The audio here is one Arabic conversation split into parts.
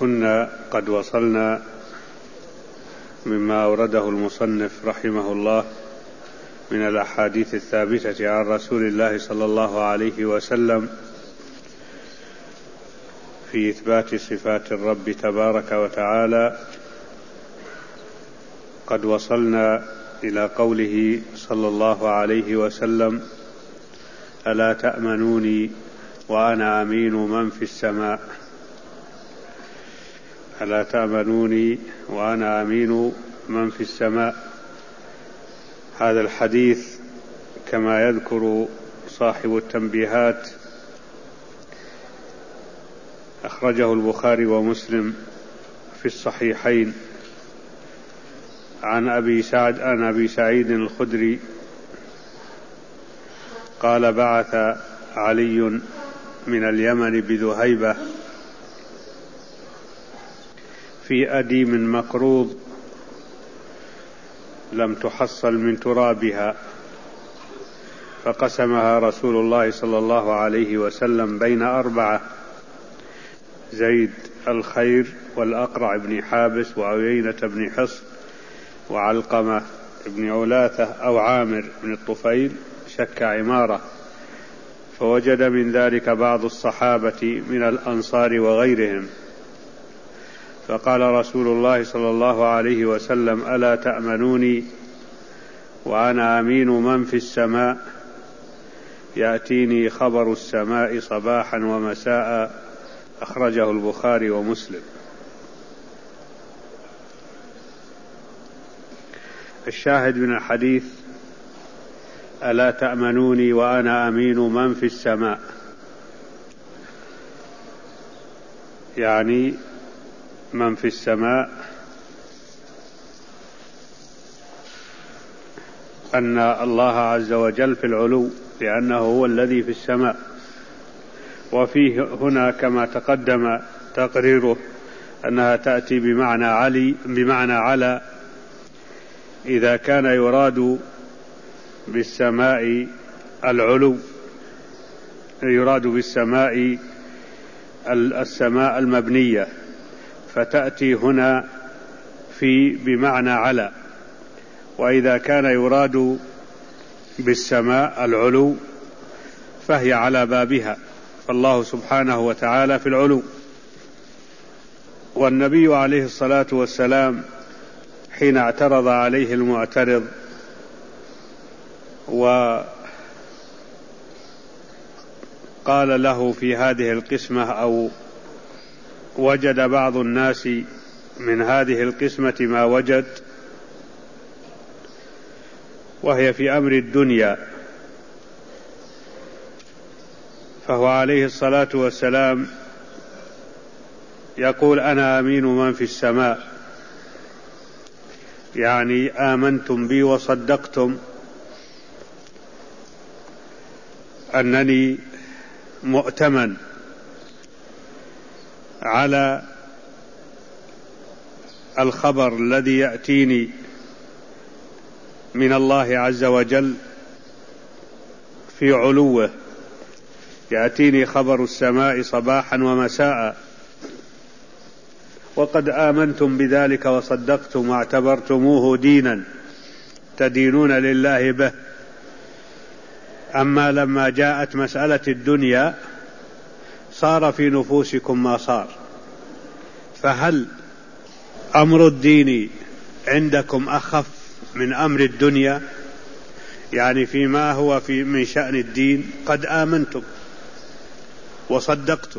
كنا قد وصلنا مما أورده المصنف رحمه الله من الأحاديث الثابتة عن رسول الله صلى الله عليه وسلم في إثبات صفات الرب تبارك وتعالى. قد وصلنا إلى قوله صلى الله عليه وسلم: ألا تأمنوني وأنا أمين من في السماء. ألا تأمنوني وأنا أمين من في السماء. هذا الحديث كما يذكر صاحب التنبيهات أخرجه البخاري ومسلم في الصحيحين عن أبي سعيد الخدري قال: بعث علي من اليمن بذهيبة في أديم مقروض لم تحصل من ترابها، فقسمها رسول الله صلى الله عليه وسلم بين 4: زيد الخير والأقرع بن حابس وعيينة بن حصن وعلقمة بن علاثة أو عامر بن الطفيل شك عمارة، فوجد من ذلك بعض الصحابة من الأنصار وغيرهم، فقال رسول الله صلى الله عليه وسلم: ألا تأمنوني وأنا أمين من في السماء، يأتيني خبر السماء صباحا ومساء. أخرجه البخاري ومسلم. الشاهد من الحديث: ألا تأمنوني وأنا أمين من في السماء، يعني من في السماء أن الله عز وجل في العلو، لأنه هو الذي في السماء. وفيه هنا كما تقدم تقريره أنها تأتي بمعنى على إذا كان يراد بالسماء العلو، يراد بالسماء السماء المبنية، فتأتي هنا بمعنى على. وإذا كان يراد بالسماء العلو فهي على بابها، فالله سبحانه وتعالى في العلو. والنبي عليه الصلاة والسلام حين اعترض عليه المعترض وقال له في هذه القسمة، أو وجد بعض الناس من هذه القسمة ما وجد، وهي في أمر الدنيا، فهو عليه الصلاة والسلام يقول: أنا أمين من في السماء، يعني آمنتم بي وصدقتم أنني مؤتمن على الخبر الذي يأتيني من الله عز وجل في علوه، يأتيني خبر السماء صباحا ومساء، وقد آمنتم بذلك وصدقتم واعتبرتموه دينا تدينون لله به. أما لما جاءت مسألة الدنيا صار في نفوسكم ما صار، فهل أمر الدين عندكم أخف من أمر الدنيا؟ يعني فيما هو من شأن الدين قد آمنتم وصدقتم.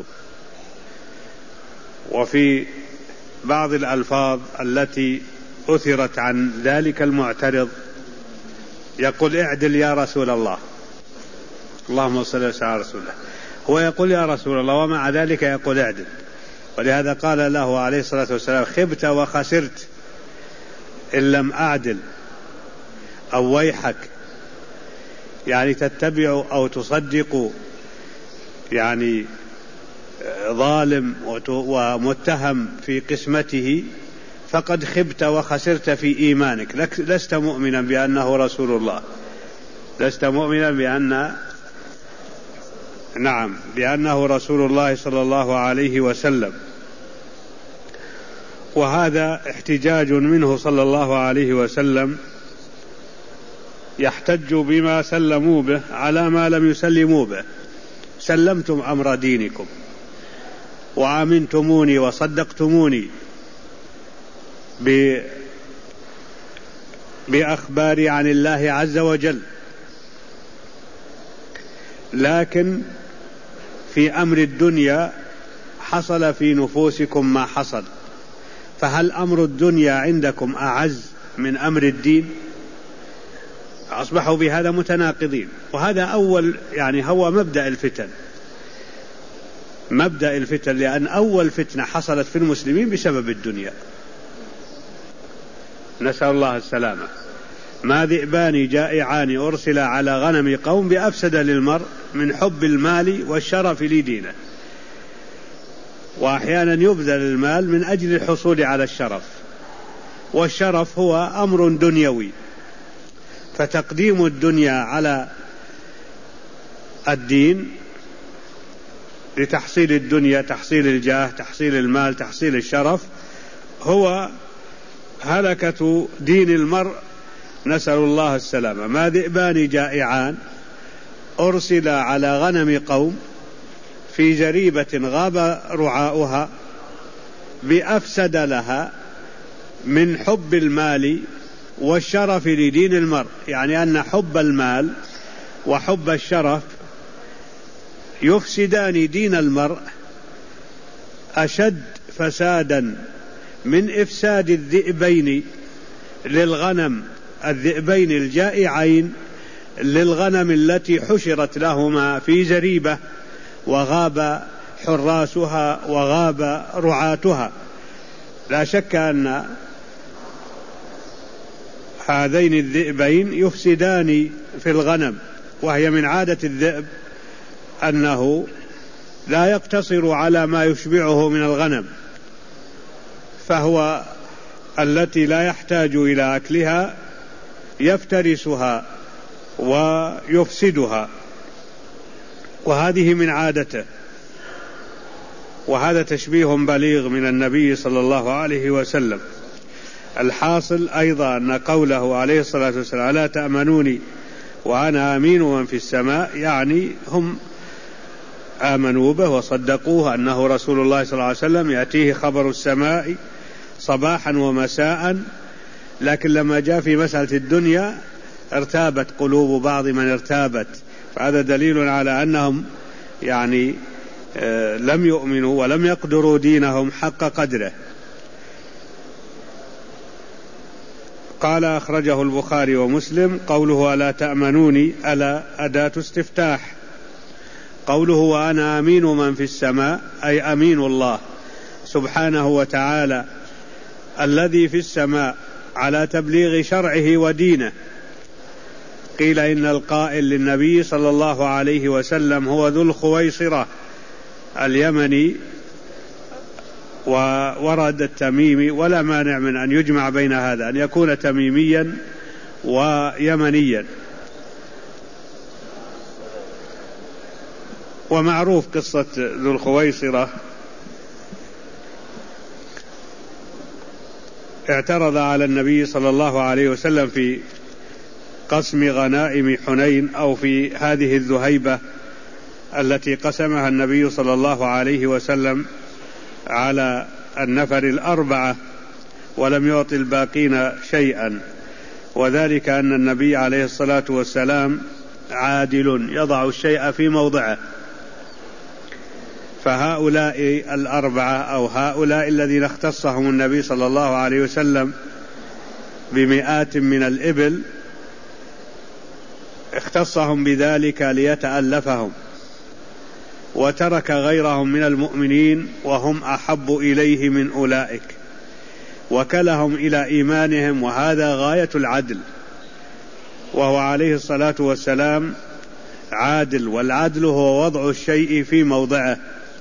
وفي بعض الألفاظ التي أثرت عن ذلك المعترض يقول: اعدل يا رسول الله، اللهم صل وسلم على رسول الله. هو يقول: يا رسول الله، ومع ذلك يقول: اعدل. ولهذا قال له عليه الصلاة والسلام: خبت وخسرت إن لم أعدل، أو ويحك، يعني تتبع أو تصدق يعني ظالم ومتهم في قسمته، فقد خبت وخسرت في إيمانك، لست مؤمنا بأنه رسول الله، لست مؤمنا بأنه رسول الله صلى الله عليه وسلم. وهذا احتجاج منه صلى الله عليه وسلم، يحتج بما سلموا به على ما لم يسلموا به. سلمتم أمر دينكم وآمنتموني وصدقتموني بأخباري عن الله عز وجل، لكن في أمر الدنيا حصل في نفوسكم ما حصل، فهل أمر الدنيا عندكم أعز من أمر الدين؟ أصبحوا بهذا متناقضين. وهذا أول هو مبدأ الفتن، لأن أول فتنة حصلت في المسلمين بسبب الدنيا، نسأل الله السلامة. ما ذئبان جائعان أرسل على غنم قوم بأفسد للمرء من حب المال والشرف لدينه. وأحيانا يبذل المال من أجل الحصول على الشرف، والشرف هو أمر دنيوي، فتقديم الدنيا على الدين لتحصيل الدنيا، تحصيل الجاه، تحصيل المال، تحصيل الشرف، هو هلكة دين المرء، نسأل الله السلامة. ما ذئبان جائعان أرسل على غنم قوم في جريبة غاب رعاؤها بأفسد لها من حب المال والشرف لدين المرء، يعني أن حب المال وحب الشرف يفسدان دين المرء أشد فسادا من إفساد الذئبين للغنم، الذئبين الجائعين للغنم التي حشرت لهما في جريبة وغاب حراسها وغاب رعاتها. لا شك أن هذين الذئبين يفسدان في الغنم، وهي من عادة الذئب أنه لا يقتصر على ما يشبعه من الغنم، فهو التي لا يحتاج إلى أكلها يفترسها ويفسدها، وهذه من عادته. وهذا تشبيه بليغ من النبي صلى الله عليه وسلم. الحاصل أيضا أن قوله عليه الصلاة والسلام ألا تأمنوني وأنا أمين من في السماء، يعني هم آمنوا به وصدقوه أنه رسول الله صلى الله عليه وسلم يأتيه خبر السماء صباحا ومساء، لكن لما جاء في مسألة الدنيا ارتابت قلوب بعض من ارتابت، فهذا دليل على أنهم لم يؤمنوا ولم يقدروا دينهم حق قدره. قال أخرجه البخاري ومسلم. قوله ألا تأمنوني ألا أداة استفتاح. قوله وأنا أمين من في السماء أي أمين الله سبحانه وتعالى الذي في السماء على تبليغ شرعه ودينه. قيل إن القائل للنبي صلى الله عليه وسلم هو ذو الخويصرة اليمني، وورد التميمي، ولا مانع من أن يجمع بين هذا، أن يكون تميميا ويمنيا. ومعروف قصة ذو الخويصرة، اعترض على النبي صلى الله عليه وسلم في قسم غنائم حنين، أو في هذه الذهيبة التي قسمها النبي صلى الله عليه وسلم على النفر الأربعة ولم يعط الباقين شيئا، وذلك أن النبي عليه الصلاة والسلام عادل يضع الشيء في موضعه، فهؤلاء الأربعة أو هؤلاء الذين اختصهم النبي صلى الله عليه وسلم بمئات من الإبل اختصهم بذلك ليتألفهم، وترك غيرهم من المؤمنين وهم أحب إليه من أولئك، وكلهم إلى إيمانهم، وهذا غاية العدل. وهو عليه الصلاة والسلام عادل، والعدل هو وضع الشيء في موضعه.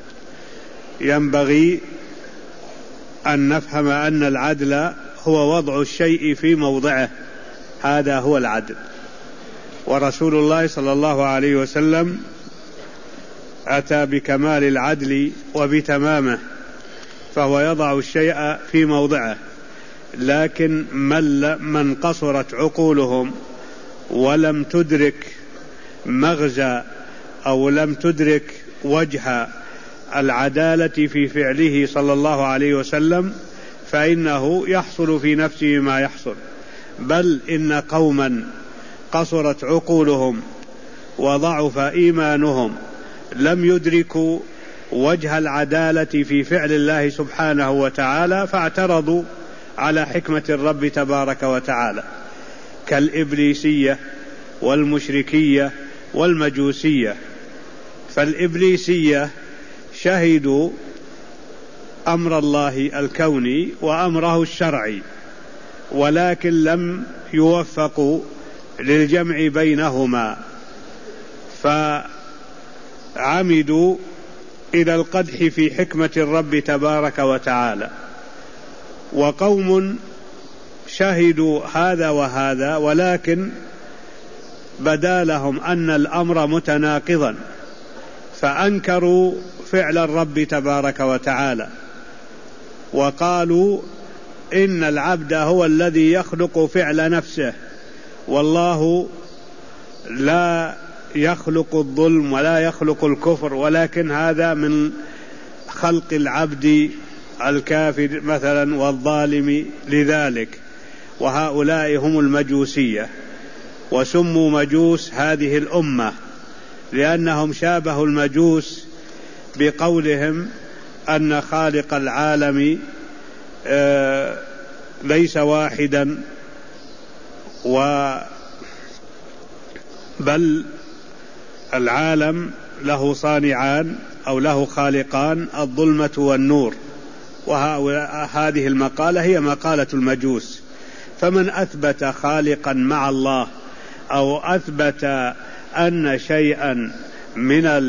ينبغي أن نفهم أن العدل هو وضع الشيء في موضعه، هذا هو العدل. ورسول الله صلى الله عليه وسلم أتى بكمال العدل وبتمامه، فهو يضع الشيء في موضعه. لكن من قصرت عقولهم ولم تدرك مغزى أو لم تدرك وجه العدالة في فعله صلى الله عليه وسلم فإنه يحصل في نفسه ما يحصل. بل إن قوما قصرت عقولهم وضعف إيمانهم لم يدركوا وجه العدالة في فعل الله سبحانه وتعالى فاعترضوا على حكمة الرب تبارك وتعالى، كالإبليسية والمشركية والمجوسية. فالإبليسية شهدوا أمر الله الكوني وأمره الشرعي، ولكن لم يوفقوا للجمع بينهما، فعمدوا إلى القدح في حكمة الرب تبارك وتعالى. وقوم شهدوا هذا وهذا ولكن بدا لهم أن الأمر متناقضا، فأنكروا فعل الرب تبارك وتعالى وقالوا إن العبد هو الذي يخلق فعل نفسه، والله لا يخلق الظلم ولا يخلق الكفر، ولكن هذا من خلق العبد الكافر مثلا والظالم لذلك. وهؤلاء هم المجوسية، وسموا مجوس هذه الأمة لأنهم شابهوا المجوس بقولهم أن خالق العالم ليس واحدا، بل العالم له صانعان أو له خالقان، الظلمة والنور. وهذه المقالة هي مقالة المجوس. فمن أثبت خالقا مع الله أو أثبت أن شيئا من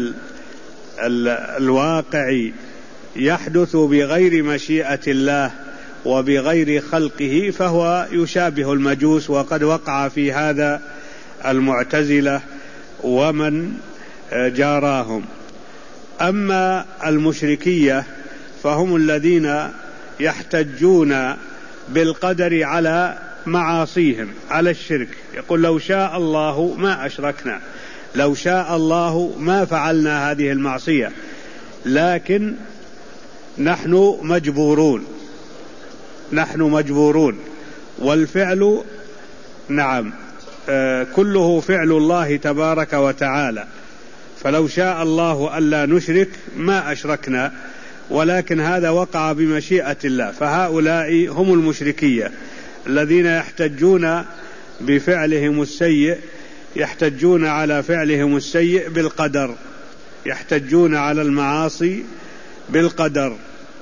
الواقع يحدث بغير مشيئة الله وبغير خلقه فهو يشابه المجوس، وقد وقع في هذا المعتزلة ومن جاراهم. أما المشركية فهم الذين يحتجون بالقدر على معاصيهم، على الشرك. يقول لو شاء الله ما أشركنا، لو شاء الله ما فعلنا هذه المعصية، لكن نحن مجبورون. والفعل نعم كله فعل الله تبارك وتعالى، فلو شاء الله ألا نشرك ما أشركنا، ولكن هذا وقع بمشيئة الله. فهؤلاء هم المشركية الذين يحتجون بفعلهم السيء، يحتجون على فعلهم السيء بالقدر، يحتجون على المعاصي بالقدر.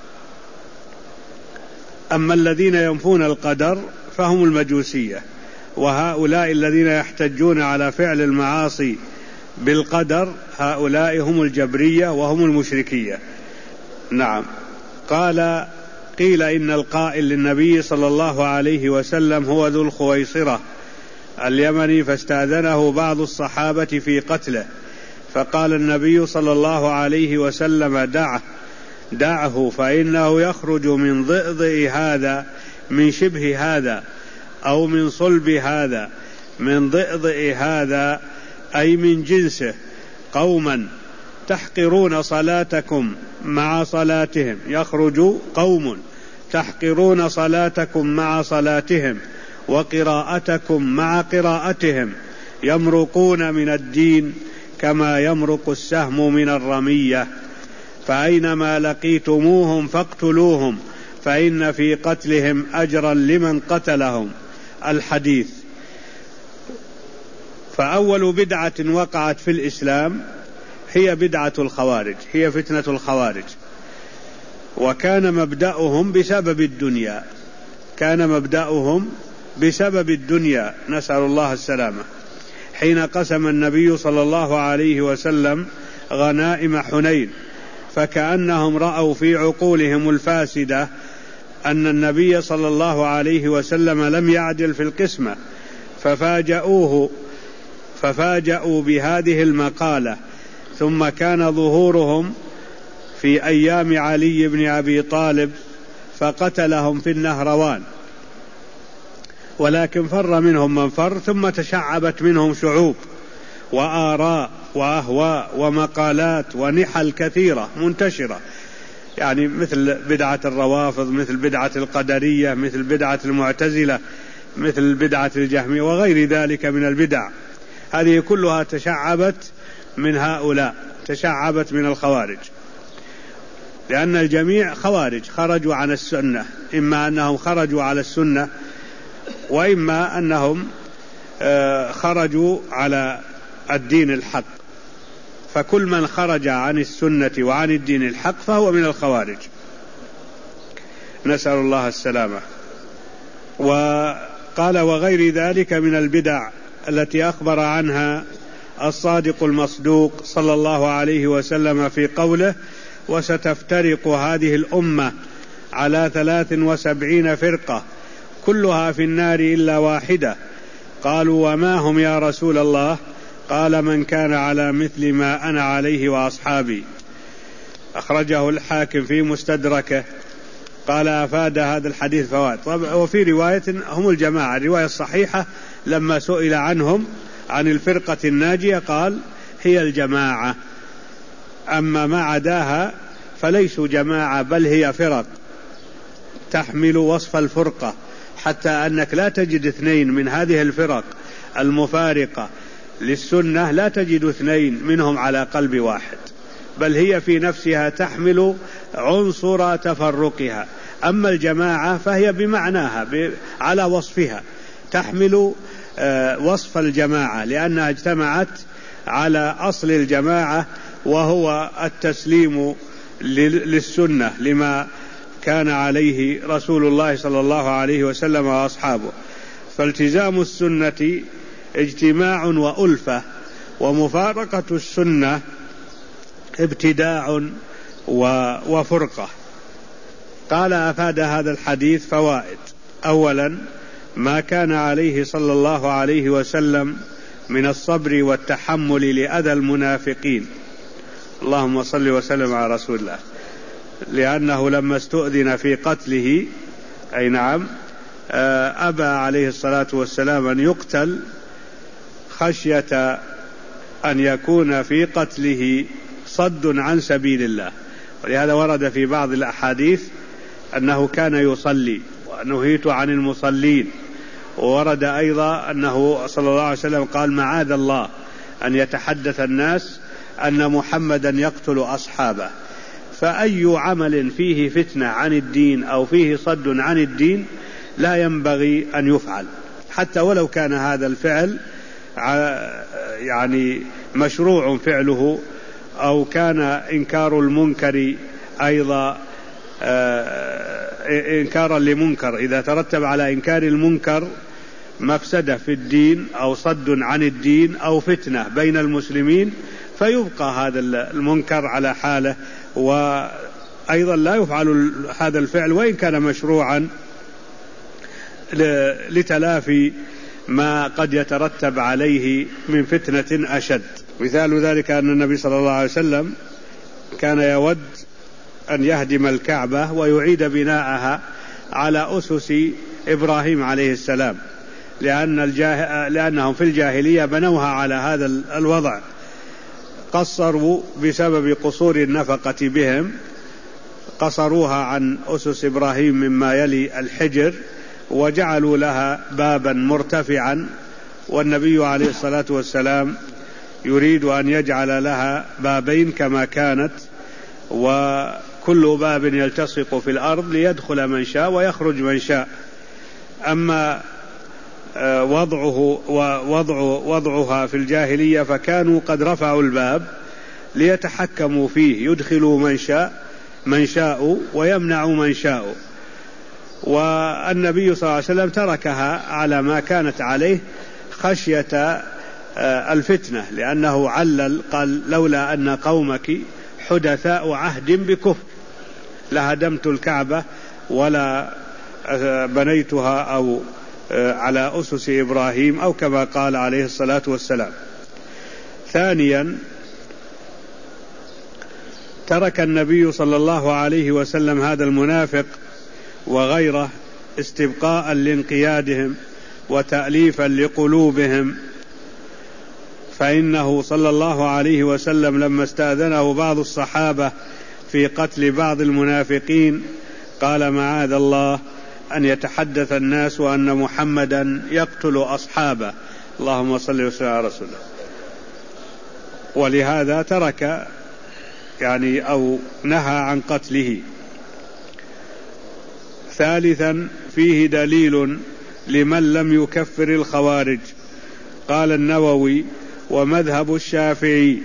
أما الذين ينفون القدر فهم المجوسية، وهؤلاء الذين يحتجون على فعل المعاصي بالقدر هؤلاء هم الجبرية وهم المشركية. نعم. قيل إن القائل للنبي صلى الله عليه وسلم هو ذو الخويصرة اليمني، فاستأذنه بعض الصحابة في قتله، فقال النبي صلى الله عليه وسلم دعه فإنه يخرج من ضئضئ هذا، من شبه هذا أو من صلب هذا، من ضئضئ هذا أي من جنسه، قوما تحقرون صلاتكم مع صلاتهم، يخرج قوم تحقرون صلاتكم مع صلاتهم وقراءتكم مع قراءتهم، يمرقون من الدين كما يمرق السهم من الرمية، فأينما لقيتموهم فاقتلوهم فإن في قتلهم أجرا لمن قتلهم. الحديث. فأول بدعة وقعت في الإسلام هي بدعة الخوارج، هي فتنة الخوارج، وكان مبدأهم بسبب الدنيا، كان مبدأهم بسبب الدنيا، نسأل الله السلامة. حين قسم النبي صلى الله عليه وسلم غنائم حنين، فكأنهم رأوا في عقولهم الفاسدة أن النبي صلى الله عليه وسلم لم يعدل في القسمة، ففاجأوا بهذه المقالة، ثم كان ظهورهم في أيام علي بن أبي طالب فقتلهم في النهروان، ولكن فر منهم من فر، ثم تشعبت منهم شعوب وآراء وأهواء ومقالات ونحل كثيرة منتشرة، يعني مثل بدعة الروافض، مثل بدعة القدرية، مثل بدعة المعتزلة، مثل بدعة الجهمية وغير ذلك من البدع. هذه كلها تشعبت من هؤلاء، تشعبت من الخوارج، لأن الجميع خوارج خرجوا عن السنة، إما أنهم خرجوا على السنة وإما أنهم خرجوا على الدين الحق، فكل من خرج عن السنة وعن الدين الحق فهو من الخوارج، نسأل الله السلامة. وقال وغير ذلك من البدع التي أخبر عنها الصادق المصدوق صلى الله عليه وسلم في قوله: وستفترق هذه الأمة على 73 فرقة كلها في النار إلا واحدة. قالوا وما هم يا رسول الله؟ قال من كان على مثل ما أنا عليه وأصحابي. أخرجه الحاكم في مستدركه. قال أفاد هذا الحديث فوائد. وفي رواية هم الجماعة، الرواية الصحيحة لما سئل عنهم عن الفرقة الناجية قال هي الجماعة، أما ما عداها فليسوا جماعة بل هي فرق تحمل وصف الفرقة، حتى أنك لا تجد اثنين من هذه الفرق المفارقة للسنة، لا تجد اثنين منهم على قلب واحد، بل هي في نفسها تحمل عنصر تفرقها. أما الجماعة فهي بمعناها على وصفها، تحمل وصف الجماعة، لأنها اجتمعت على أصل الجماعة وهو التسليم للسنة لما كان عليه رسول الله صلى الله عليه وسلم وأصحابه. فالتزام السنة اجتماع وألفة، ومفارقة السنة ابتداع وفرقة. قال أفاد هذا الحديث فوائد. أولا ما كان عليه صلى الله عليه وسلم من الصبر والتحمل لأذى المنافقين، اللهم صل وسلم على رسول الله، لأنه لما استؤذن في قتله أي نعم أبى عليه الصلاة والسلام أن يقتل خشية أن يكون في قتله صد عن سبيل الله. ولهذا ورد في بعض الأحاديث أنه كان يصلي ونهيت عن المصلين، وورد أيضا أنه صلى الله عليه وسلم قال معاذ الله أن يتحدث الناس أن محمدا يقتل أصحابه. فأي عمل فيه فتنة عن الدين أو فيه صد عن الدين لا ينبغي أن يفعل، حتى ولو كان هذا الفعل يعني مشروع فعله، أو كان إنكار المنكر أيضا إنكارا لمنكر، إذا ترتب على إنكار المنكر مفسدة في الدين أو صد عن الدين أو فتنة بين المسلمين فيبقى هذا المنكر على حاله، وأيضا لا يفعل هذا الفعل وإن كان مشروعا لتلافي ما قد يترتب عليه من فتنة أشد. مثال ذلك أن النبي صلى الله عليه وسلم كان يود أن يهدم الكعبة ويعيد بناءها على أسس إبراهيم عليه السلام، لأنهم في الجاهلية بنوها على هذا الوضع، قصروا بسبب قصور النفقة بهم، قصروها عن أسس إبراهيم مما يلي الحجر وجعلوا لها بابا مرتفعا، والنبي عليه الصلاة والسلام يريد أن يجعل لها بابين كما كانت، وكل باب يلتصق في الأرض ليدخل من شاء ويخرج من شاء. أما وضعها في الجاهلية فكانوا قد رفعوا الباب ليتحكموا فيه، يدخلوا من شاء ويمنعوا من شاء، والنبي صلى الله عليه وسلم تركها على ما كانت عليه خشية الفتنة، لأنه علل قال لولا أن قومك حدثاء عهد بكفر لهدمت الكعبة ولا بنيتها أو على أسس إبراهيم أو كما قال عليه الصلاة والسلام. ثانيا ترك النبي صلى الله عليه وسلم هذا المنافق وغيره استبقاء لانقيادهم وتأليفا لقلوبهم، فإنه صلى الله عليه وسلم لما استأذنه بعض الصحابة في قتل بعض المنافقين قال معاذ الله أن يتحدث الناس وأن محمدا يقتل أصحابه، اللهم صل وسلم على رسوله. ولهذا ترك أو نهى عن قتله. ثالثا فيه دليل لمن لم يكفر الخوارج. قال النووي: ومذهب الشافعي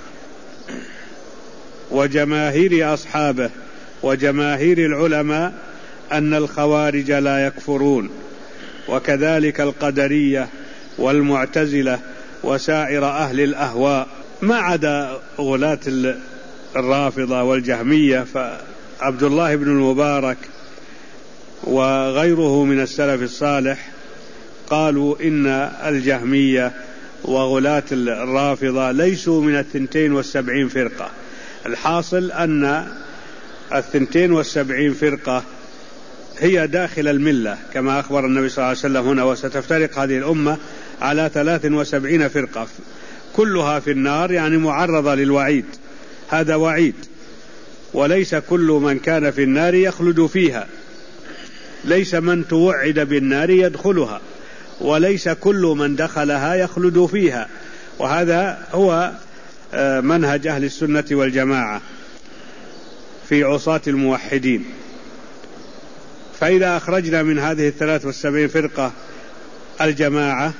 وجماهير أصحابه وجماهير العلماء أن الخوارج لا يكفرون، وكذلك القدرية والمعتزلة وسائر أهل الأهواء، ما عدا غلاة الرافضة والجهمية. فعبد الله بن المبارك وغيره من السلف الصالح قالوا إن الجهمية وغلاة الرافضة ليسوا من 72 فرقة. الحاصل أن 72 فرقة هي داخل الملة كما أخبر النبي صلى الله عليه وسلم هنا: وستفترق هذه الأمة على 73 فرقة كلها في النار، معرضة للوعيد. هذا وعيد، وليس كل من كان في النار يخلد فيها، ليس من توعد بالنار يدخلها، وليس كل من دخلها يخلد فيها. وهذا هو منهج أهل السنة والجماعة في عصاة الموحدين. فإذا أخرجنا من هذه 73 فرقة الجماعة،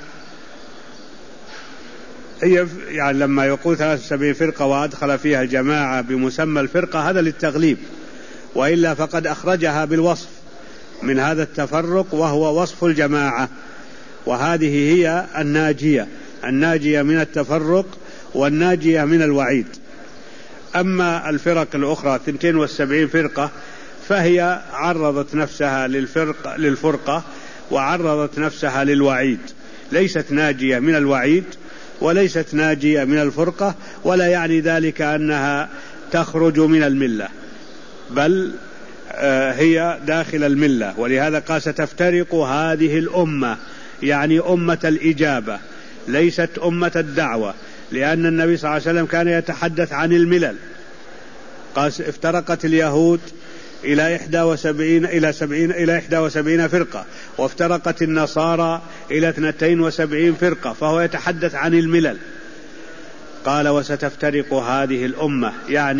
هي لما يقول 73 فرقة وأدخل فيها الجماعة بمسمى الفرقة هذا للتغليب، وإلا فقد أخرجها بالوصف من هذا التفرق وهو وصف الجماعة، وهذه هي الناجية من التفرق والناجية من الوعيد. أما الفرق الأخرى 72 فرقة فهي عرضت نفسها للفرقة وعرضت نفسها للوعيد، ليست ناجية من الوعيد وليست ناجية من الفرقة، ولا يعني ذلك أنها تخرج من الملة، بل هي داخل الملة. ولهذا قال: ستفترق هذه الأمة، أمة الإجابة، ليست أمة الدعوة، لأن النبي صلى الله عليه وسلم كان يتحدث عن الملل. قال: افترقت اليهود إلى 71 فرقة، وافترقت النصارى إلى 72 فرقة، فهو يتحدث عن الملل. قال: وستفترق هذه الأمة،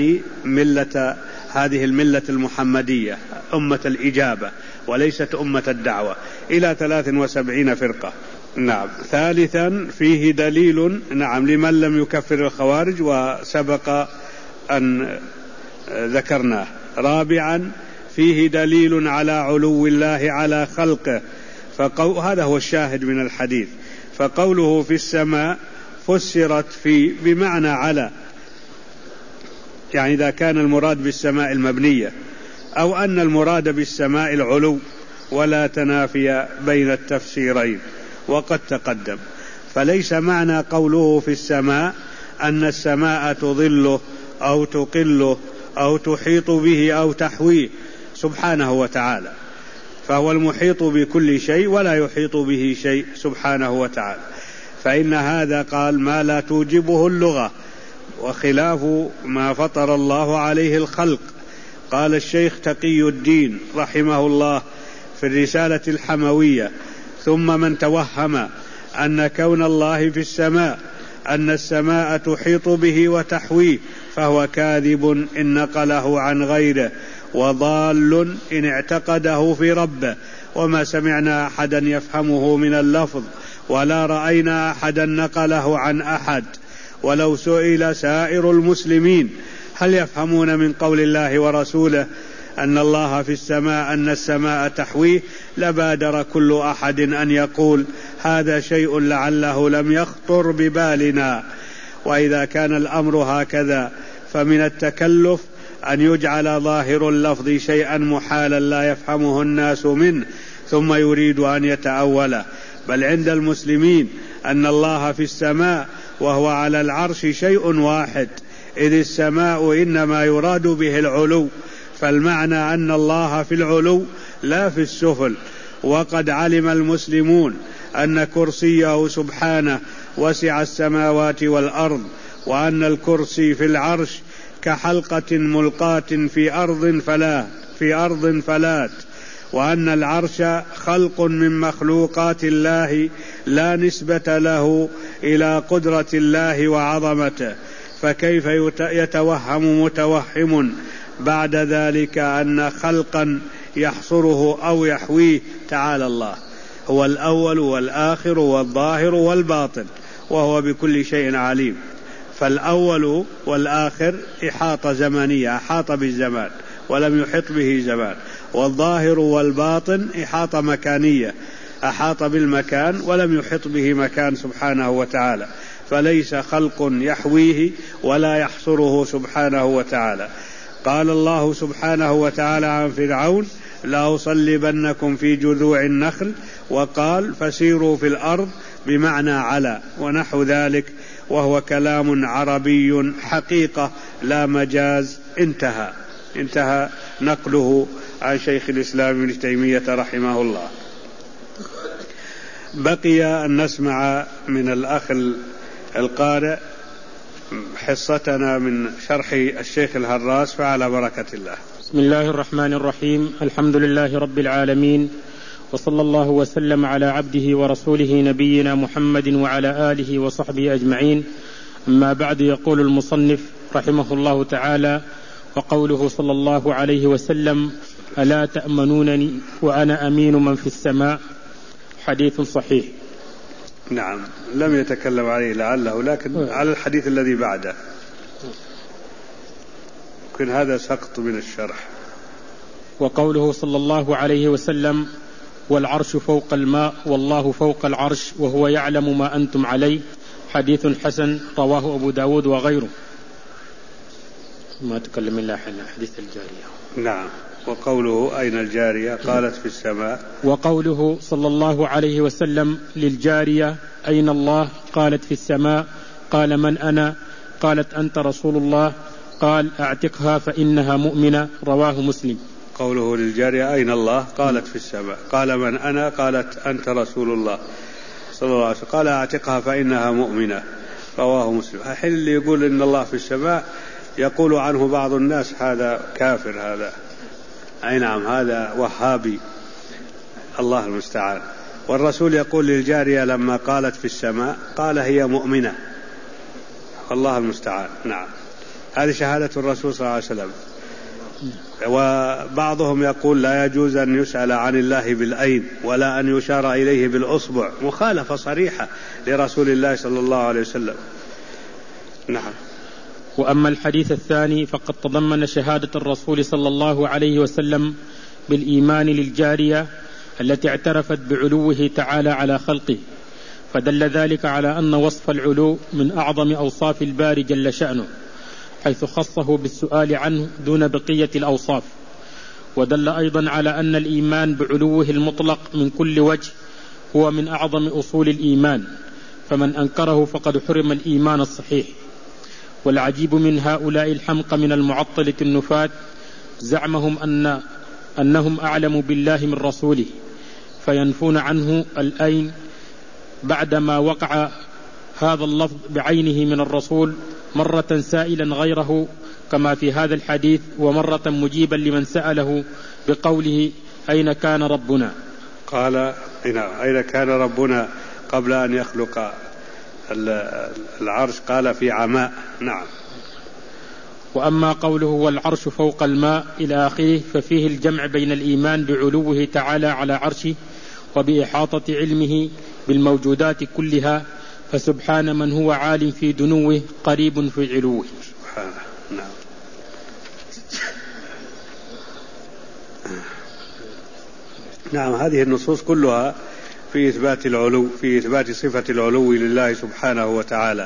هذه الملة المحمدية، أمة الإجابة وليست أمة الدعوة، إلى 73 فرقة. نعم. ثالثا فيه دليل لمن لم يكفر الخوارج، وسبق أن ذكرناه. رابعا فيه دليل على علو الله على خلقه، هذا هو الشاهد من الحديث. فقوله في السماء فسرت في بمعنى على، إذا كان المراد بالسماء المبنية، أو أن المراد بالسماء العلو، ولا تنافي بين التفسيرين وقد تقدم. فليس معنى قوله في السماء أن السماء تظله أو تقله أو تحيط به أو تحويه سبحانه وتعالى، فهو المحيط بكل شيء ولا يحيط به شيء سبحانه وتعالى. فإن هذا قال ما لا توجبه اللغة، وخلاف ما فطر الله عليه الخلق. قال الشيخ تقي الدين رحمه الله في الرسالة الحموية: ثم من توهم أن كون الله في السماء أن السماء تحيط به وتحويه فهو كاذب إن نقله عن غيره، وضال إن اعتقده في ربه، وما سمعنا أحدا يفهمه من اللفظ، ولا رأينا أحدا نقله عن أحد. ولو سئل سائر المسلمين هل يفهمون من قول الله ورسوله أن الله في السماء أن السماء تحويه، لبادر كل أحد أن يقول هذا شيء لعله لم يخطر ببالنا. وإذا كان الأمر هكذا فمن التكلف أن يجعل ظاهر اللفظ شيئا محالا لا يفهمه الناس منه ثم يريد أن يتأوله. بل عند المسلمين أن الله في السماء وهو على العرش شيء واحد، إذ السماء إنما يراد به العلو، فالمعنى أن الله في العلو لا في السفل. وقد علم المسلمون أن كرسيه سبحانه وسع السماوات والأرض، وأن الكرسي في العرش كحلقة ملقاة في أرض فلات، وأن العرش خلق من مخلوقات الله لا نسبة له إلى قدرة الله وعظمته. فكيف يتوهم متوهم بعد ذلك أن خلقا يحصره أو يحويه؟ تعالى الله، هو الأول والآخر والظاهر والباطن، وهو بكل شيء عليم. فالأول والآخر إحاطة زمنية، أحاط بالزمان ولم يحط به زمان، والظاهر والباطن إحاطة مكانية، أحاط بالمكان ولم يحط به مكان سبحانه وتعالى، فليس خلق يحويه ولا يحصره سبحانه وتعالى. قال الله سبحانه وتعالى عن فرعون: لأصلبنكم في جذوع النخل، وقال: فسيروا في الأرض بمعنى على، ونحو ذلك، وهو كلام عربي حقيقة لا مجاز. انتهى نقله عن شيخ الإسلام ابن تيمية رحمه الله. بقي أن نسمع من الأخ القارئ حصتنا من شرح الشيخ الهراس، فعلى بركة الله. بسم الله الرحمن الرحيم. الحمد لله رب العالمين، وصلى الله وسلم على عبده ورسوله نبينا محمد وعلى آله وصحبه أجمعين. أما بعد، يقول المصنف رحمه الله تعالى: وقوله صلى الله عليه وسلم: ألا تأمنونني وأنا أمين من في السماء، حديث صحيح. نعم، لم يتكلم عليه لعله، لكن على الحديث الذي بعده، يمكن هذا سقط من الشرح. وقوله صلى الله عليه وسلم: والعرش فوق الماء والله فوق العرش وهو يعلم ما أنتم عليه، حديث حسن، رواه أبو داود وغيره. ما تكلم إلا حديث الجارية. نعم. وقوله: أين الجارية؟ قالت: في السماء. وقوله صلى الله عليه وسلم للجارية: أين الله؟ قالت: في السماء. قال: من أنا؟ قالت: أنت رسول الله. قال: أعتقها فإنها مؤمنة، رواه مسلم. قوله للجارية: أين الله؟ قالت: في السماء. قال: من أنا؟ قالت: أنت رسول الله صلى الله عليه وسلم. قال: أعتقها فإنها مؤمنة، رواه مسلم. الحين اللي يقول إن الله في السماء يقول عنه بعض الناس هذا كافر، هذا أي نعم، هذا وهابي، الله المستعان. والرسول يقول للجارية لما قالت في السماء قال: هي مؤمنة، الله المستعان. نعم، هذه شهادة الرسول صلى الله عليه وسلم. وبعضهم يقول: لا يجوز أن يسأل عن الله بالأيد ولا أن يشار إليه بالأصبع، مخالفة صريحة لرسول الله صلى الله عليه وسلم. نعم. وأما الحديث الثاني فقد تضمن شهادة الرسول صلى الله عليه وسلم بالإيمان للجارية التي اعترفت بعلوه تعالى على خلقه، فدل ذلك على أن وصف العلو من أعظم أوصاف الباري جل شأنه، حيث خصه بالسؤال عنه دون بقية الأوصاف. ودل أيضا على أن الإيمان بعلوه المطلق من كل وجه هو من أعظم أصول الإيمان، فمن أنكره فقد حرم الإيمان الصحيح. والعجيب من هؤلاء الحمقى من المعطلة النفاة زعمهم أنهم أعلم بالله من رسوله، فينفون عنه الأين بعدما وقع هذا اللفظ بعينه من الرسول، مرة سائلا غيره كما في هذا الحديث، ومرة مجيبا لمن سأله بقوله: أين كان ربنا؟ قال: أين كان ربنا قبل أن يخلق العرش؟ قال: في عماء. نعم. وأما قوله: والعرش فوق الماء إلى آخره، ففيه الجمع بين الإيمان بعلوه تعالى على عرشه وبإحاطة علمه بالموجودات كلها، فسبحان من هو عال في دنوه قريب في علوه. سبحانه. نعم. نعم، هذه النصوص كلها في إثبات العلو، في إثبات صفة العلو لله سبحانه وتعالى.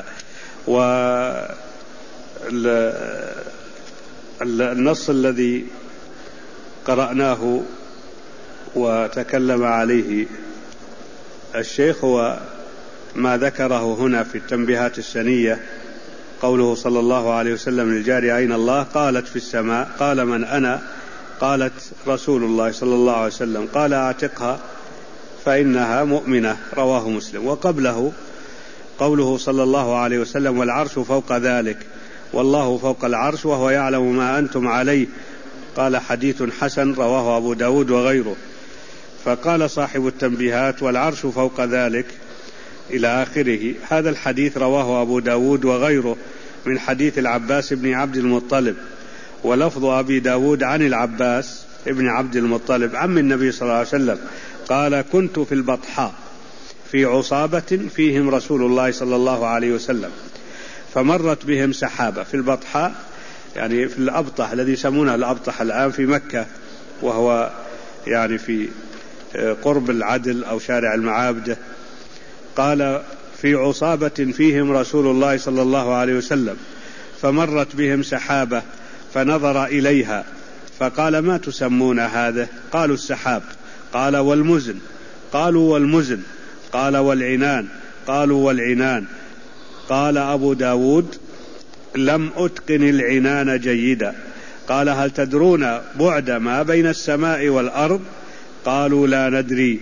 والنص الذي قرأناه وتكلم عليه الشيخ هو ما ذكره هنا في التنبيهات السنية قوله صلى الله عليه وسلم للجارية أين الله؟ قالت في السماء. قال من أنا؟ قالت رسول الله صلى الله عليه وسلم. قال أعتقها فإنها مؤمنة. رواه مسلم. وقبله قوله صلى الله عليه وسلم والعرش فوق ذلك والله فوق العرش وهو يعلم ما أنتم عليه. قال حديث حسن رواه أبو داود وغيره. فقال صاحب التنبيهات والعرش فوق ذلك إلى آخره. هذا الحديث رواه أبو داود وغيره من حديث العباس بن عبد المطلب، ولفظ أبي داود عن العباس بن عبد المطلب عم النبي صلى الله عليه وسلم قال كنت في البطحاء في عصابة فيهم رسول الله صلى الله عليه وسلم فمرت بهم سحابة. في البطحاء يعني في الأبطح الذي يسمونه الأبطح الآن في مكة، وهو يعني في قرب العدل أو شارع المعابدة. قال في عصابة فيهم رسول الله صلى الله عليه وسلم فمرت بهم سحابة فنظر إليها فقال ما تسمون هذا؟ قالوا السحاب. قال والمزن؟ قالوا والمزن. قال والعنان؟ قالوا والعنان. قال أبو داود لم أتقن العنان جيدا. قال هل تدرون بعد ما بين السماء والأرض؟ قالوا لا ندري.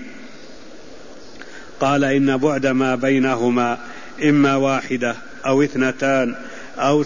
قال إن بعد ما بينهما إما 1 أو 2 أو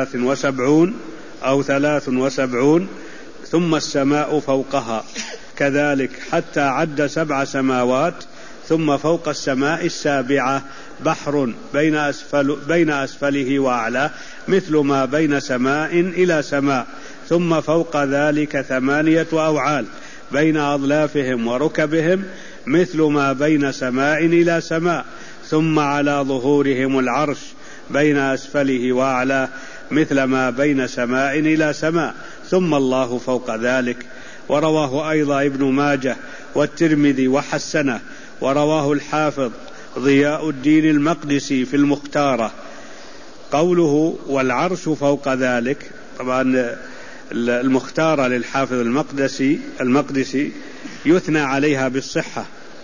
73 ثم السماء فوقها كذلك حتى عد 7 سماوات ثم فوق السماء السابعة بحر بين أسفله وأعلاه مثل ما بين سماء إلى سماء ثم فوق ذلك 8 أوعال بين أضلافهم وركبهم مثل ما بين سماء إلى سماء ثم على ظهورهم العرش بين أسفله وأعلاه مثل ما بين سماء إلى سماء ثم الله فوق ذلك. ورواه أيضا ابن ماجه والترمذي وحسنه، ورواه الحافظ ضياء الدين المقدسي في المختارة. قوله والعرش فوق ذلك، طبعا المختارة للحافظ المقدسي يثنى عليها بالصحة.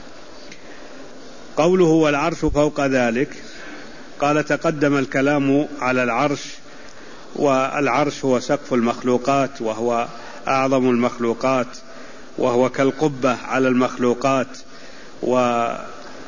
قوله والعرش فوق ذلك، قال تقدم الكلام على العرش، والعرش هو سقف المخلوقات وهو أعظم المخلوقات وهو كالقبة على المخلوقات، ورب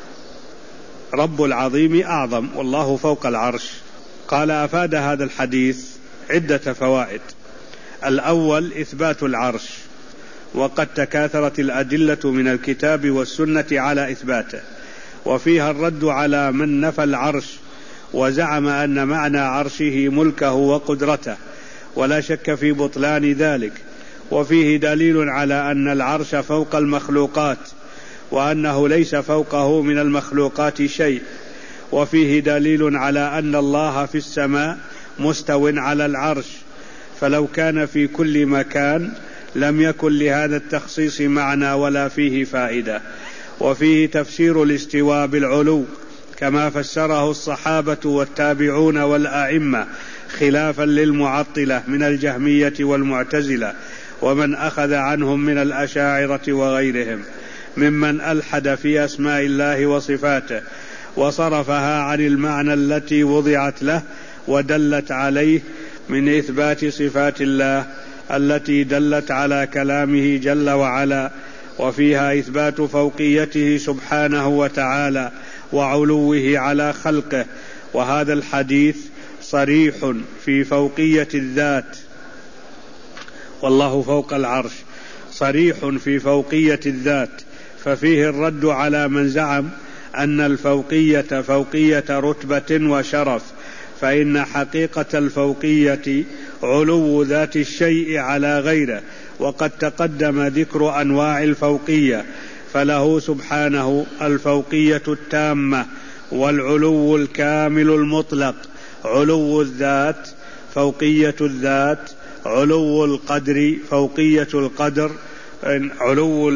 العظيم أعظم والله فوق العرش. قال أفاد هذا الحديث عدة فوائد. الأول إثبات العرش، وقد تكاثرت الأدلة من الكتاب والسنة على إثباته، وفيها الرد على من نفى العرش وزعم أن معنى عرشه ملكه وقدرته، ولا شك في بطلان ذلك. وفيه دليل على أن العرش فوق المخلوقات وأنه ليس فوقه من المخلوقات شيء. وفيه دليل على أن الله في السماء مستو على العرش، فلو كان في كل مكان لم يكن لهذا التخصيص معنى ولا فيه فائدة. وفيه تفسير الاستواء بالعلو كما فسره الصحابة والتابعون والأئمة، خلافا للمعطلة من الجهمية والمعتزلة ومن أخذ عنهم من الأشاعرة وغيرهم ممن ألحد في أسماء الله وصفاته وصرفها عن المعنى التي وضعت له ودلت عليه من إثبات صفات الله التي دلت على كلامه جل وعلا، وفيها إثبات فوقيته سبحانه وتعالى وعلوه على خلقه. وهذا الحديث صريح في فوقية الذات، والله فوق العرش، صريح في فوقية الذات، ففيه الرد على من زعم أن الفوقية فوقية رتبة وشرف، فإن حقيقة الفوقية علو ذات الشيء على غيره، وقد تقدم ذكر أنواع الفوقية، فله سبحانه الفوقية التامة والعلو الكامل المطلق، علو الذات فوقية الذات، علو القدر فوقية القدر، علو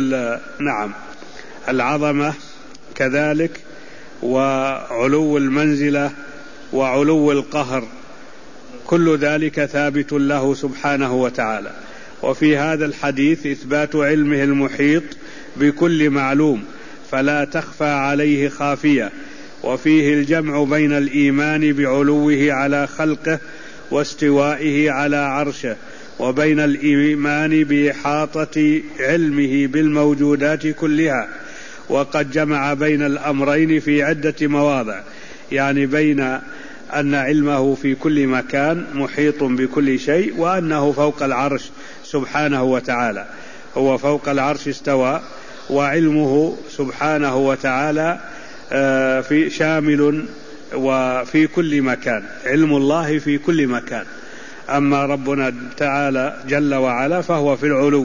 العظمة كذلك، وعلو المنزلة وعلو القهر، كل ذلك ثابت له سبحانه وتعالى. وفي هذا الحديث إثبات علمه المحيط بكل معلوم فلا تخفى عليه خافية، وفيه الجمع بين الإيمان بعلوه على خلقه واستوائه على عرشه، وبين الإيمان بإحاطة علمه بالموجودات كلها، وقد جمع بين الأمرين في عدة مواضع، يعني بين أن علمه في كل مكان محيط بكل شيء، وأنه فوق العرش سبحانه وتعالى، هو فوق العرش استوى، وعلمه سبحانه وتعالى في شامل وفي كل مكان، علم الله في كل مكان. أما ربنا تعالى جل وعلا فهو في العلو،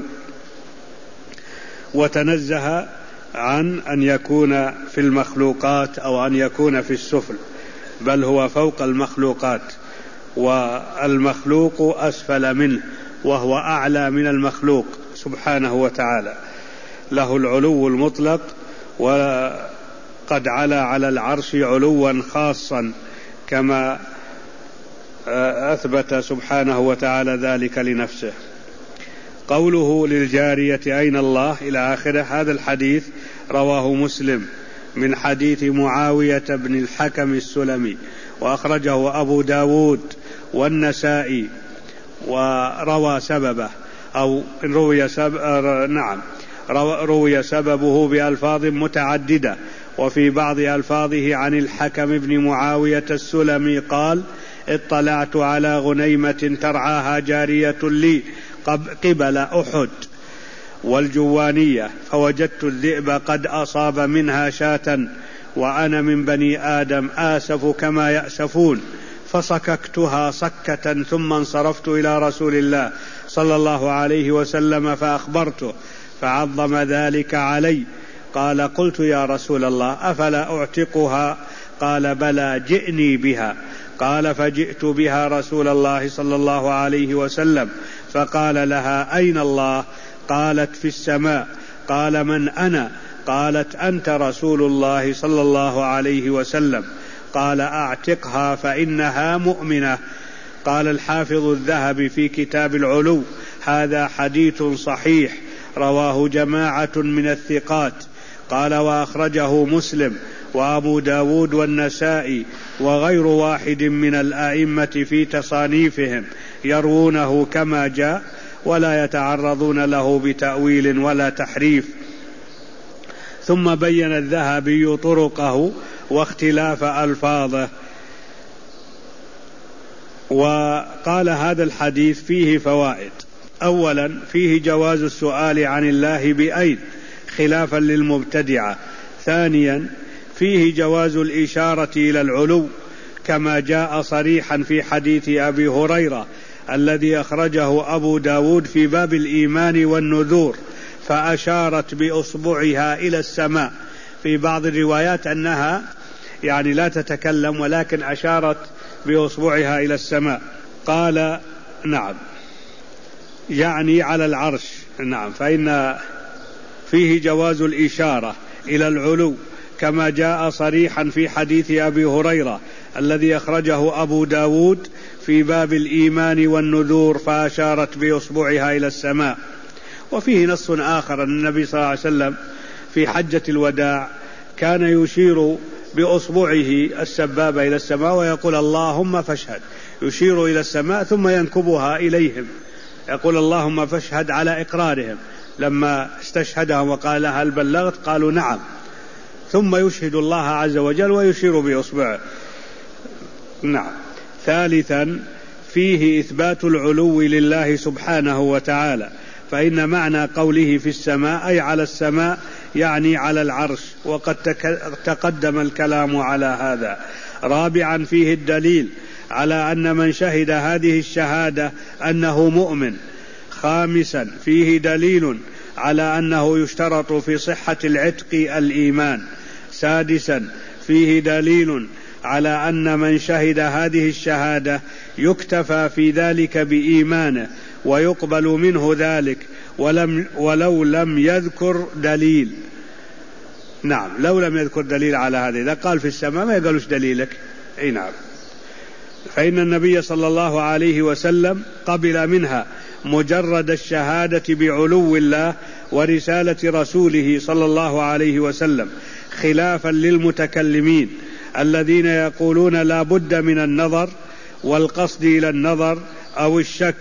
وتنزه عن أن يكون في المخلوقات أو أن يكون في السفل، بل هو فوق المخلوقات، والمخلوق أسفل منه، وهو أعلى من المخلوق سبحانه وتعالى، له العلو المطلق، وقد علا على العرش علوا خاصا كما أثبت سبحانه وتعالى ذلك لنفسه. قوله للجارية أين الله إلى آخره، هذا الحديث رواه مسلم من حديث معاوية بن الحكم السلمي، وأخرجه أبو داود والنسائي، وروى سببه أو روي سببه بألفاظ متعددة، وفي بعض ألفاظه عن الحكم بن معاوية السلمي قال: اطلعت على غنيمة ترعاها جارية لي قبل أحد والجوانية، فوجدت الذئب قد أصاب منها شاة، وأنا من بني آدم آسف كما يأسفون، فصككتها صكة، ثم انصرفت إلى رسول الله صلى الله عليه وسلم فأخبرته، فعظم ذلك علي. قال: قلت يا رسول الله أفلا أعتقها؟ قال: بلى، جئني بها. قال: فجئت بها رسول الله صلى الله عليه وسلم، فقال لها: أين الله؟ قالت: في السماء. قال: من أنا؟ قالت: أنت رسول الله صلى الله عليه وسلم. قال: أعتقها فإنها مؤمنة. قال الحافظ الذهبي في كتاب العلو: هذا حديث صحيح رواه جماعة من الثقات. قال: وأخرجه مسلم وأبو داود والنسائي وغير واحد من الآئمة في تصانيفهم، يروونه كما جاء ولا يتعرضون له بتأويل ولا تحريف. ثم بين الذهبي طرقه واختلاف ألفاظه، وقال: هذا الحديث فيه فوائد. أولا، فيه جواز السؤال عن الله بأين خلافا للمبتدعة. ثانيا، فيه جواز الإشارة إلى العلو كما جاء صريحا في حديث أبي هريرة الذي أخرجه أبو داود في باب الإيمان والنذور، فأشارت بأصبعها إلى السماء. في بعض الروايات أنها يعني لا تتكلم، ولكن أشارت بأصبعها إلى السماء. قال: نعم، يعني على العرش. نعم، فإن فيه جواز الإشارة إلى العلو كما جاء صريحا في حديث أبي هريرة الذي أخرجه أبو داود في باب الإيمان والنذور، فأشارت بأصبعها إلى السماء. وفيه نص آخر أن النبي صلى الله عليه وسلم في حجة الوداع كان يشير بأصبعه السبابة إلى السماء ويقول: اللهم فاشهد، يشير إلى السماء ثم ينكبها إليهم، يقول: اللهم فاشهد، على إقرارهم. لما استشهدهم وقال: هل بلغت؟ قالوا: نعم. ثم يشهد الله عز وجل ويشير بأصبعه. نعم. ثالثا، فيه إثبات العلو لله سبحانه وتعالى، فإن معنى قوله في السماء أي على السماء، يعني على العرش، وقد تقدم الكلام على هذا. رابعا، فيه الدليل على أن من شهد هذه الشهادة أنه مؤمن. خامسا، فيه دليل على أنه يشترط في صحة العتق الإيمان. سادسا، فيه دليل على أن من شهد هذه الشهادة يكتفى في ذلك بإيمانه ويقبل منه ذلك ولو لم يذكر دليل. نعم، لو لم يذكر دليل على هذا. إذا قال في السماء ما يقالوش دليلك. أي نعم. فإن النبي صلى الله عليه وسلم قبل منها مجرد الشهادة بعلو الله ورسالة رسوله صلى الله عليه وسلم، خلافا للمتكلمين الذين يقولون لا بد من النظر والقصد إلى النظر أو الشك،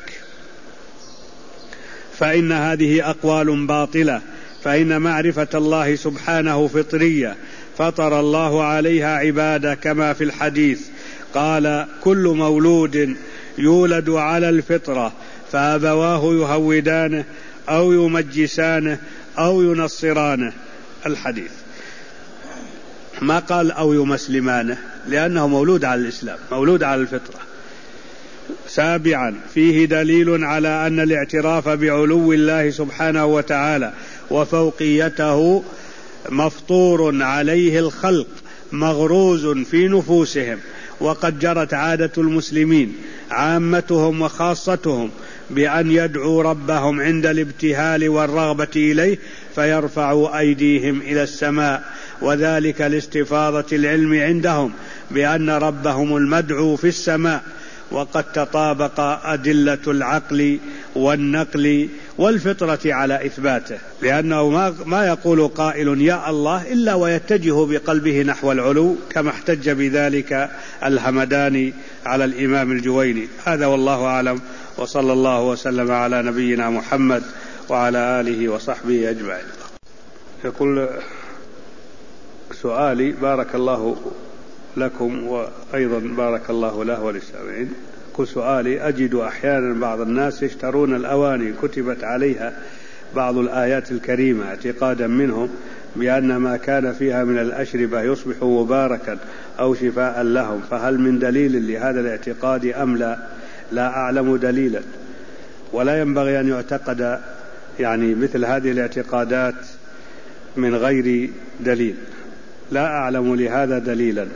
فإن هذه أقوال باطلة، فإن معرفة الله سبحانه فطرية فطر الله عليها عباده، كما في الحديث قال: كل مولود يولد على الفطرة فأبواه يهودانه أو يمجسانه أو ينصرانه. الحديث ما قال أو يمسلمانه، لأنه مولود على الإسلام، مولود على الفطرة. 7. فيه دليل على أن الاعتراف بعلو الله سبحانه وتعالى وفوقيته مفطور عليه الخلق، مغروز في نفوسهم، وقد جرت عادة المسلمين عامتهم وخاصتهم بأن يدعوا ربهم عند الابتهال والرغبة إليه فيرفعوا أيديهم إلى السماء، وذلك لاستفاضة العلم عندهم بأن ربهم المدعو في السماء. وقد تطابق أدلة العقل والنقل والفطرة على إثباته، لأنه ما يقول قائل يا الله إلا ويتجه بقلبه نحو العلو، كما احتج بذلك الهمداني على الإمام الجويني. هذا والله أعلم، وصلى الله وسلم على نبينا محمد وعلى آله وصحبه أجمعين. يقول سؤالي: بارك الله لكم وأيضا بارك الله له وللسامعين. كل سؤالي: أجد أحيانا بعض الناس يشترون الأواني كتبت عليها بعض الآيات الكريمة اعتقادا منهم بأن ما كان فيها من الأشربة يصبح مباركا أو شفاء لهم، فهل من دليل لهذا الاعتقاد أم لا؟ لا أعلم دليلا، ولا ينبغي أن يعتقد مثل هذه الاعتقادات من غير دليل. لا أعلم لهذا دليلا.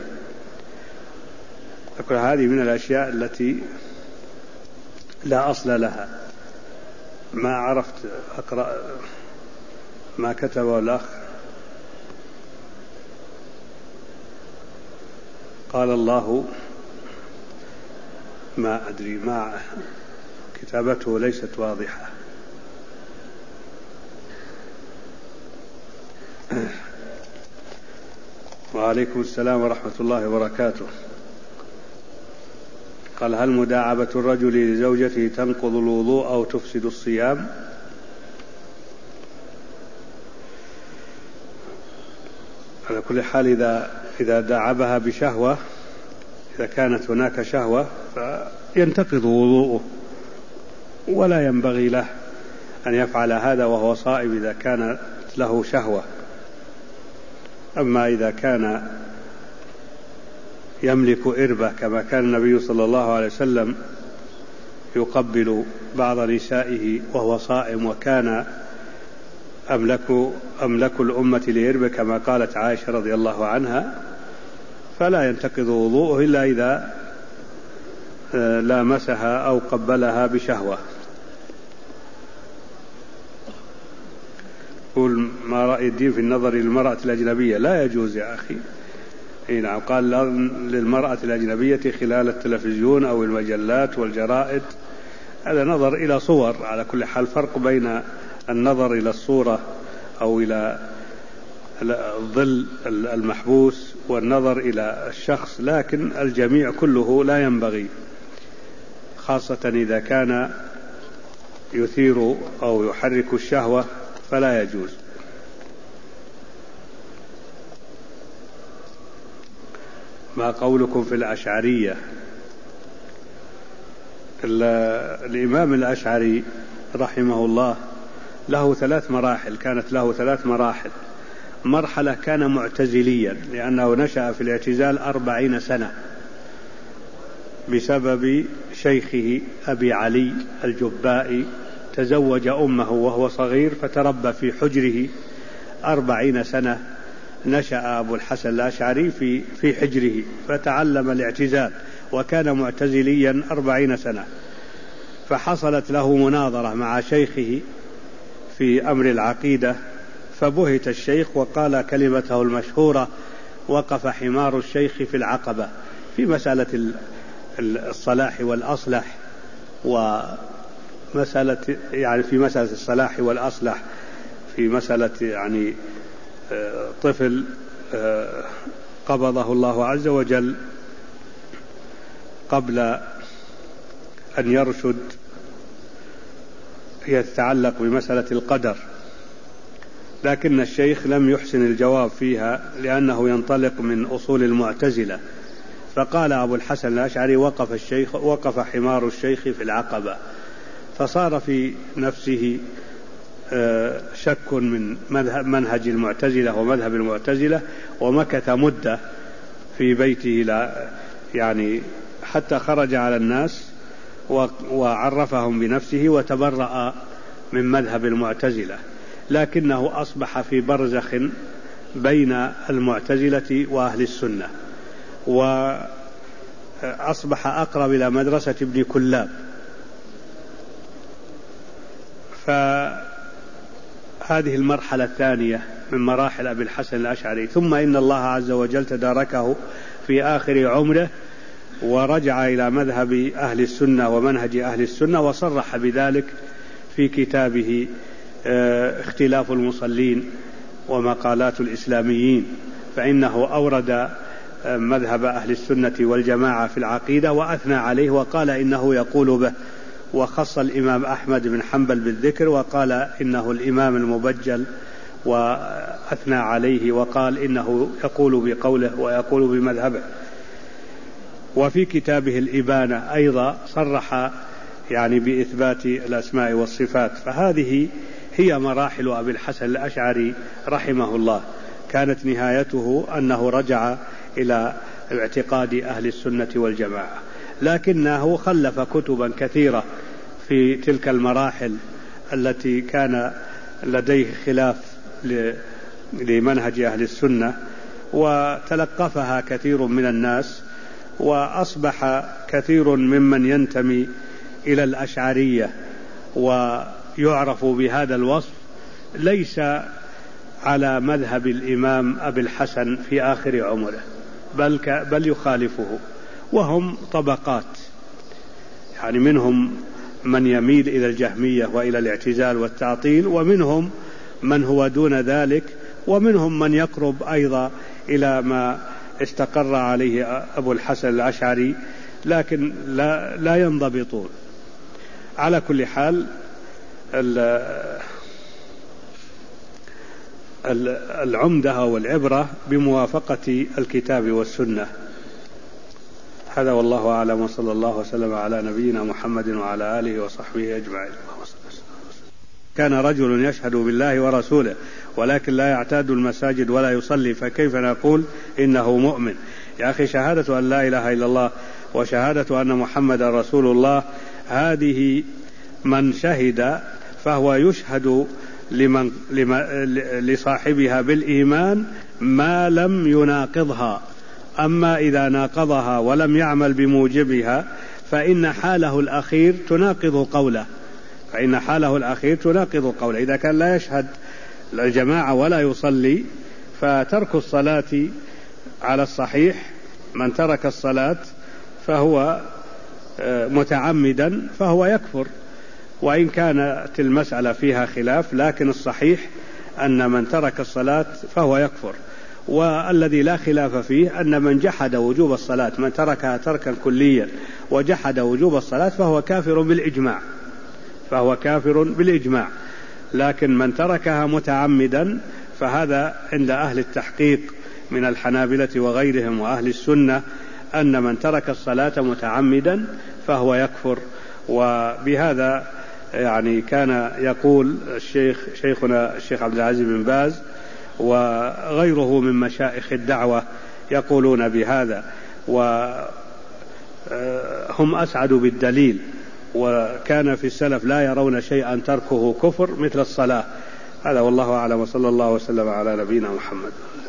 أقول هذه من الأشياء التي لا أصل لها. ما عرفت أقرأ ما كتبه الأخ. قال الله ما أدري، ما كتابته ليست واضحة. وعليكم السلام ورحمة الله وبركاته. قال: هل مداعبة الرجل لزوجته تنقض الوضوء أو تفسد الصيام؟ على كل حال إذا داعبها بشهوة، إذا كانت هناك شهوة فينتقض وضوءه، ولا ينبغي له أن يفعل هذا وهو صائم إذا كانت له شهوة. أما إذا كان يملك إربة كما كان النبي صلى الله عليه وسلم يقبل بعض نسائه وهو صائم، وكان أملك الأمة لإربة كما قالت عائشة رضي الله عنها، فلا ينتقض وضوءه إلا إذا لامسها أو قبلها بشهوة. قل ما رأي الدين في النظر للمرأة الأجنبية؟ لا يجوز يا أخي. نعم، قال للمرأة الأجنبية خلال التلفزيون أو المجلات والجرائد، هذا نظر إلى صور. على كل حال فرق بين النظر إلى الصورة أو إلى الظل المحبوس والنظر إلى الشخص، لكن الجميع كله لا ينبغي، خاصة إذا كان يثير أو يحرك الشهوة فلا يجوز. ما قولكم في الأشعرية؟ الإمام الأشعري رحمه الله له 3 مراحل، كانت له 3 مراحل. مرحلة كان معتزليا لأنه نشأ في الاعتزال 40 سنة بسبب شيخه أبي علي الجبائي، تزوج أمه وهو صغير فتربى في حجره 40 سنة. نشأ أبو الحسن الأشعري في حجره فتعلم الاعتزال، وكان معتزليا 40 سنة. فحصلت له مناظرة مع شيخه في أمر العقيدة، فبهت الشيخ وقال كلمته المشهورة: وقف حمار الشيخ في العقبة، في مسألة الصلاح والأصلح، ومسألة في مسألة الصلاح والأصلح، في مسألة طفل قبضه الله عز وجل قبل أن يرشد يتعلق بمسألة القدر، لكن الشيخ لم يحسن الجواب فيها لأنه ينطلق من أصول المعتزلة، فقال أبو الحسن الأشعري وقف حمار الشيخ في العقبة، فصار في نفسه شك من منهج المعتزلة ومذهب المعتزلة، ومكث مدة في بيته يعني حتى خرج على الناس وعرفهم بنفسه وتبرأ من مذهب المعتزلة، لكنه أصبح في برزخ بين المعتزلة وأهل السنة، وأصبح أقرب إلى مدرسة ابن كلاب. فهذه المرحلة الثانية من مراحل أبي الحسن الأشعري. ثم إن الله عز وجل تداركه في آخر عمره ورجع إلى مذهب أهل السنة ومنهج أهل السنة، وصرح بذلك في كتابه اختلاف المصلين ومقالات الإسلاميين، فإنه أورد مذهب أهل السنة والجماعة في العقيدة وأثنى عليه وقال إنه يقول به، وخص الإمام أحمد بن حنبل بالذكر وقال إنه الإمام المبجل، وأثنى عليه وقال إنه يقول بقوله ويقول بمذهبه. وفي كتابه الإبانة أيضا صرح يعني بإثبات الأسماء والصفات. فهذه هي مراحل أبي الحسن الأشعري رحمه الله، كانت نهايته أنه رجع إلى اعتقاد أهل السنة والجماعة، لكنه خلف كتبا كثيرة في تلك المراحل التي كان لديه خلاف لمنهج أهل السنة، وتلقفها كثير من الناس، وأصبح كثير ممن ينتمي إلى الأشعرية ويعرف بهذا الوصف ليس على مذهب الإمام أبي الحسن في آخر عمره، بل يخالفه، وهم طبقات، يعني منهم من يميل إلى الجهمية وإلى الاعتزال والتعطيل، ومنهم من هو دون ذلك، ومنهم من يقرب أيضا إلى ما استقر عليه أبو الحسن الأشعري، لكن لا ينضبطون. على كل حال العمدة والعبرة بموافقة الكتاب والسنة. هذا والله أعلم، وصلى الله وسلم على نبينا محمد وعلى آله وصحبه أجمعين. كان رجل يشهد بالله ورسوله ولكن لا يعتاد المساجد ولا يصلي، فكيف نقول إنه مؤمن؟ يا أخي، شهادة أن لا إله إلا الله وشهادة أن محمد رسول الله هذه من شهد فهو يشهد لصاحبها بالإيمان ما لم يناقضها، أما إذا ناقضها ولم يعمل بموجبها فإن حاله الأخير تناقض قوله، إذا كان لا يشهد الجماعة ولا يصلي فترك الصلاة على الصحيح، من ترك الصلاة فهو متعمدا فهو يكفر، وإن كانت المسألة فيها خلاف، لكن الصحيح أن من ترك الصلاة فهو يكفر. والذي لا خلاف فيه أن من جحد وجوب الصلاة، من تركها تركا كليا وجحد وجوب الصلاة فهو كافر بالإجماع، لكن من تركها متعمدا فهذا عند أهل التحقيق من الحنابلة وغيرهم وأهل السنة أن من ترك الصلاة متعمدا فهو يكفر. وبهذا يعني كان يقول شيخنا الشيخ عبد العزيز بن باز وغيره من مشايخ الدعوة يقولون بهذا، وهم أسعد بالدليل، وكان في السلف لا يرون شيئا تركه كفر مثل الصلاة. هذا والله أعلم، وصلى الله وسلم على نبينا محمد.